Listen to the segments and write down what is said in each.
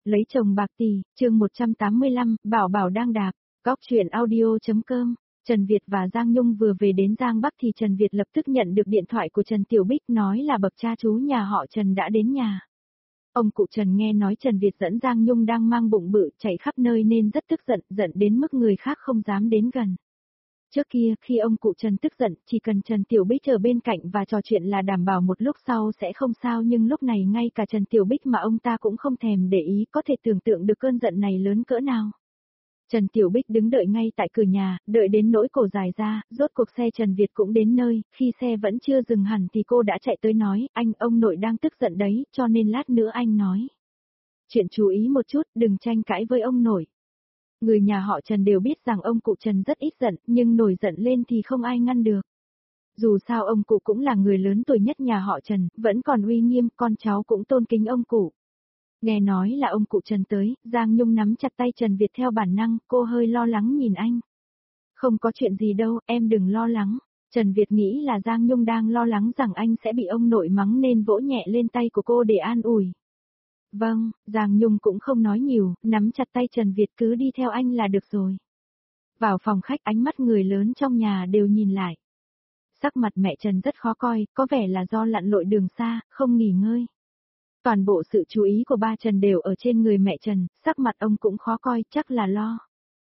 Lấy chồng bạc tỷ, chương 185, Bảo Bảo đang đạp, góc truyện audio.com. Trần Việt và Giang Nhung vừa về đến Giang Bắc thì Trần Việt lập tức nhận được điện thoại của Trần Tiểu Bích nói là bậc cha chú nhà họ Trần đã đến nhà. Ông cụ Trần nghe nói Trần Việt dẫn Giang Nhung đang mang bụng bự chạy khắp nơi nên rất tức giận, giận đến mức người khác không dám đến gần. Trước kia, khi ông cụ Trần tức giận, chỉ cần Trần Tiểu Bích ở bên cạnh và trò chuyện là đảm bảo một lúc sau sẽ không sao, nhưng lúc này ngay cả Trần Tiểu Bích mà ông ta cũng không thèm để ý, có thể tưởng tượng được cơn giận này lớn cỡ nào. Trần Tiểu Bích đứng đợi ngay tại cửa nhà, đợi đến nỗi cổ dài ra, rốt cuộc xe Trần Việt cũng đến nơi, khi xe vẫn chưa dừng hẳn thì cô đã chạy tới nói, anh, ông nội đang tức giận đấy, cho nên lát nữa anh nói chuyện chú ý một chút, đừng tranh cãi với ông nội. Người nhà họ Trần đều biết rằng ông cụ Trần rất ít giận, nhưng nổi giận lên thì không ai ngăn được. Dù sao ông cụ cũng là người lớn tuổi nhất nhà họ Trần, vẫn còn uy nghiêm, con cháu cũng tôn kính ông cụ. Nghe nói là ông cụ Trần tới, Giang Nhung nắm chặt tay Trần Việt theo bản năng, cô hơi lo lắng nhìn anh. Không có chuyện gì đâu, em đừng lo lắng. Trần Việt nghĩ là Giang Nhung đang lo lắng rằng anh sẽ bị ông nội mắng nên vỗ nhẹ lên tay của cô để an ủi. Vâng, Giang Nhung cũng không nói nhiều, nắm chặt tay Trần Việt cứ đi theo anh là được rồi. Vào phòng khách ánh mắt người lớn trong nhà đều nhìn lại. Sắc mặt mẹ Trần rất khó coi, có vẻ là do lặn lội đường xa, không nghỉ ngơi. Toàn bộ sự chú ý của ba Trần đều ở trên người mẹ Trần, sắc mặt ông cũng khó coi, chắc là lo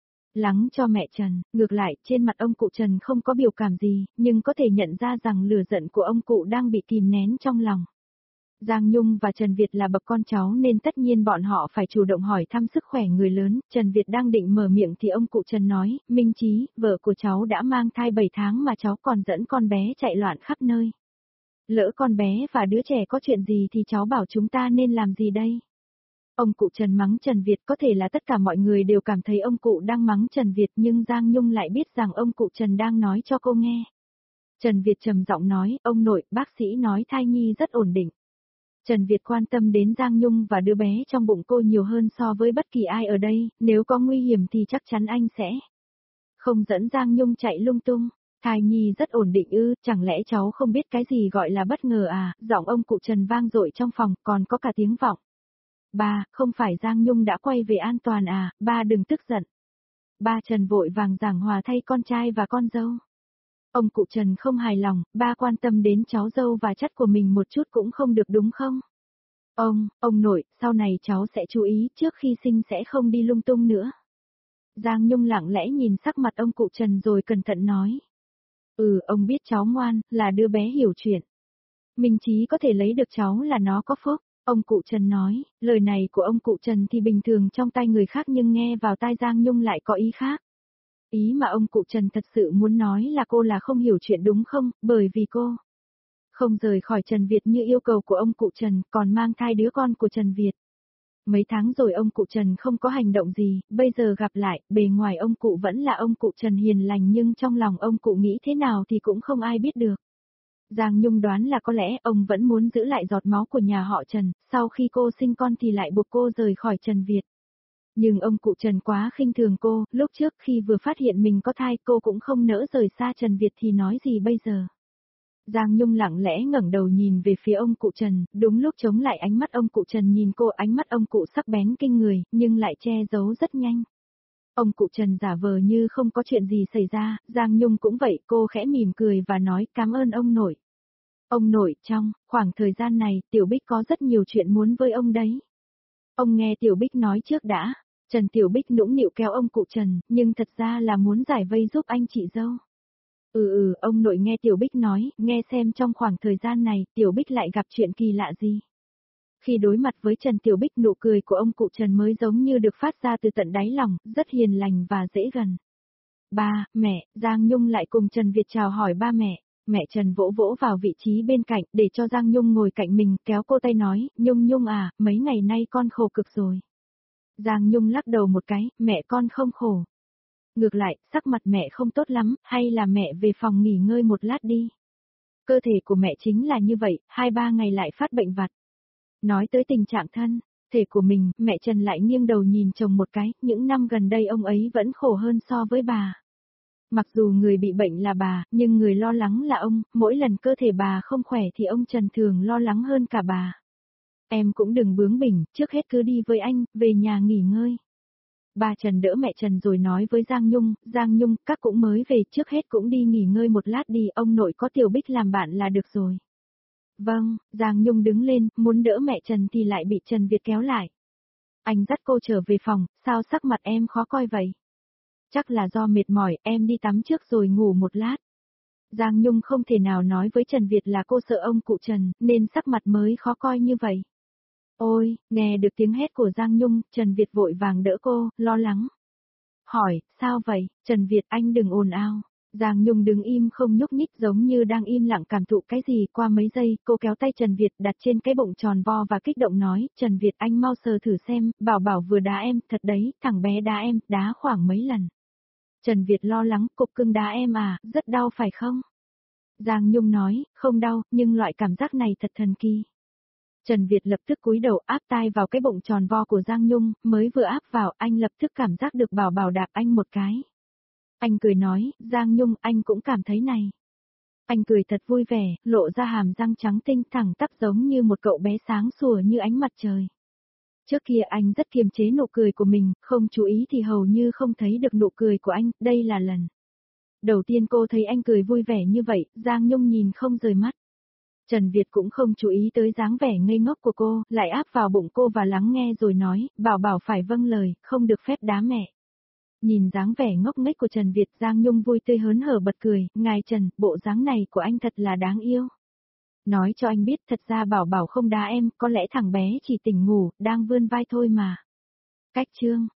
lắng cho mẹ Trần. Ngược lại, trên mặt ông cụ Trần không có biểu cảm gì, nhưng có thể nhận ra rằng lửa giận của ông cụ đang bị kìm nén trong lòng. Giang Nhung và Trần Việt là bậc con cháu nên tất nhiên bọn họ phải chủ động hỏi thăm sức khỏe người lớn. Trần Việt đang định mở miệng thì ông cụ Trần nói, Minh Chí, vợ của cháu đã mang thai 7 tháng mà cháu còn dẫn con bé chạy loạn khắp nơi. Lỡ con bé và đứa trẻ có chuyện gì thì cháu bảo chúng ta nên làm gì đây? Ông cụ Trần mắng Trần Việt, có thể là tất cả mọi người đều cảm thấy ông cụ đang mắng Trần Việt, nhưng Giang Nhung lại biết rằng ông cụ Trần đang nói cho cô nghe. Trần Việt trầm giọng nói, ông nội, bác sĩ nói thai nhi rất ổn định. Trần Việt quan tâm đến Giang Nhung và đứa bé trong bụng cô nhiều hơn so với bất kỳ ai ở đây, nếu có nguy hiểm thì chắc chắn anh sẽ không dẫn Giang Nhung chạy lung tung. Thai nhi rất ổn định ư, chẳng lẽ cháu không biết cái gì gọi là bất ngờ à? Giọng ông cụ Trần vang dội trong phòng, còn có cả tiếng vọng. Ba, không phải Giang Nhung đã quay về an toàn à, ba đừng tức giận. Ba Trần vội vàng giảng hòa thay con trai và con dâu. Ông cụ Trần không hài lòng, ba quan tâm đến cháu dâu và chất của mình một chút cũng không được đúng không? Ông nội, sau này cháu sẽ chú ý, trước khi sinh sẽ không đi lung tung nữa. Giang Nhung lặng lẽ nhìn sắc mặt ông cụ Trần rồi cẩn thận nói. Ông biết cháu ngoan, là đứa bé hiểu chuyện. Minh Chí có thể lấy được cháu là nó có phúc. Ông cụ Trần nói, lời này của ông cụ Trần thì bình thường trong tai người khác nhưng nghe vào tai Giang Nhung lại có ý khác. Ý mà ông cụ Trần thật sự muốn nói là cô là không hiểu chuyện đúng không, bởi vì cô không rời khỏi Trần Việt như yêu cầu của ông cụ Trần, còn mang thai đứa con của Trần Việt. Mấy tháng rồi ông cụ Trần không có hành động gì, bây giờ gặp lại, bề ngoài ông cụ vẫn là ông cụ Trần hiền lành nhưng trong lòng ông cụ nghĩ thế nào thì cũng không ai biết được. Giang Nhung đoán là có lẽ ông vẫn muốn giữ lại giọt máu của nhà họ Trần, sau khi cô sinh con thì lại buộc cô rời khỏi Trần Việt. Nhưng ông cụ Trần quá khinh thường cô, lúc trước khi vừa phát hiện mình có thai cô cũng không nỡ rời xa Trần Việt thì nói gì bây giờ. Giang Nhung lặng lẽ ngẩng đầu nhìn về phía ông cụ Trần, đúng lúc chống lại ánh mắt ông cụ Trần nhìn cô, ánh mắt ông cụ sắc bén kinh người, nhưng lại che giấu rất nhanh. Ông cụ Trần giả vờ như không có chuyện gì xảy ra, Giang Nhung cũng vậy, cô khẽ mỉm cười và nói cảm ơn ông nội. Ông nội, trong khoảng thời gian này, Tiểu Bích có rất nhiều chuyện muốn với ông đấy. Ông nghe Tiểu Bích nói trước đã. Trần Tiểu Bích nũng nịu kéo ông cụ Trần, nhưng thật ra là muốn giải vây giúp anh chị dâu. Ông nội nghe Tiểu Bích nói, nghe xem trong khoảng thời gian này, Tiểu Bích lại gặp chuyện kỳ lạ gì. Khi đối mặt với Trần Tiểu Bích, nụ cười của ông cụ Trần mới giống như được phát ra từ tận đáy lòng, rất hiền lành và dễ gần. Ba, mẹ, Giang Nhung lại cùng Trần Việt chào hỏi ba mẹ. Mẹ Trần vỗ vỗ vào vị trí bên cạnh, để cho Giang Nhung ngồi cạnh mình, kéo cô tay nói, Nhung à, mấy ngày nay con khổ cực rồi. Giang Nhung lắc đầu một cái, mẹ con không khổ. Ngược lại, sắc mặt mẹ không tốt lắm, hay là mẹ về phòng nghỉ ngơi một lát đi. Cơ thể của mẹ chính là như vậy, 2-3 ngày lại phát bệnh vặt. Nói tới tình trạng thân thể của mình, mẹ Trần lại nghiêng đầu nhìn chồng một cái, những năm gần đây ông ấy vẫn khổ hơn so với bà. Mặc dù người bị bệnh là bà, nhưng người lo lắng là ông, mỗi lần cơ thể bà không khỏe thì ông Trần thường lo lắng hơn cả bà. Em cũng đừng bướng bỉnh, trước hết cứ đi với anh, về nhà nghỉ ngơi. Bà Trần đỡ mẹ Trần rồi nói với Giang Nhung, các cũng mới về, trước hết cũng đi nghỉ ngơi một lát đi, ông nội có Tiểu Bích làm bạn là được rồi. Vâng, Giang Nhung đứng lên, muốn đỡ mẹ Trần thì lại bị Trần Việt kéo lại. Anh dắt cô trở về phòng, sao sắc mặt em khó coi vậy? Chắc là do mệt mỏi, em đi tắm trước rồi ngủ một lát. Giang Nhung không thể nào nói với Trần Việt là cô sợ ông cụ Trần, nên sắc mặt mới khó coi như vậy. Ôi, nghe được tiếng hét của Giang Nhung, Trần Việt vội vàng đỡ cô, lo lắng. Hỏi, sao vậy, Trần Việt anh đừng ồn ào. Giang Nhung đứng im không nhúc nhích giống như đang im lặng cảm thụ cái gì. Qua mấy giây, cô kéo tay Trần Việt đặt trên cái bụng tròn vo và kích động nói, Trần Việt anh mau sờ thử xem, Bảo Bảo vừa đá em, thật đấy, thằng bé đá em, đá khoảng mấy lần. Trần Việt lo lắng, cục cưng đá em à, rất đau phải không? Giang Nhung nói, không đau, nhưng loại cảm giác này thật thần kỳ. Trần Việt lập tức cúi đầu áp tai vào cái bụng tròn vo của Giang Nhung, mới vừa áp vào anh lập tức cảm giác được Bảo Bảo đạp anh một cái. Anh cười nói, Giang Nhung anh cũng cảm thấy này. Anh cười thật vui vẻ, lộ ra hàm răng trắng tinh thẳng tắp giống như một cậu bé sáng sủa như ánh mặt trời. Trước kia anh rất kiềm chế nụ cười của mình, không chú ý thì hầu như không thấy được nụ cười của anh, đây là lần đầu tiên cô thấy anh cười vui vẻ như vậy, Giang Nhung nhìn không rời mắt. Trần Việt cũng không chú ý tới dáng vẻ ngây ngốc của cô, lại áp vào bụng cô và lắng nghe rồi nói, Bảo Bảo phải vâng lời, không được phép đá mẹ. Nhìn dáng vẻ ngốc nghếch của Trần Việt, Giang Nhung vui tươi hớn hở bật cười, ngài Trần, bộ dáng này của anh thật là đáng yêu. Nói cho anh biết thật ra Bảo Bảo không đá em, có lẽ thằng bé chỉ tỉnh ngủ, đang vươn vai thôi mà. Cách chương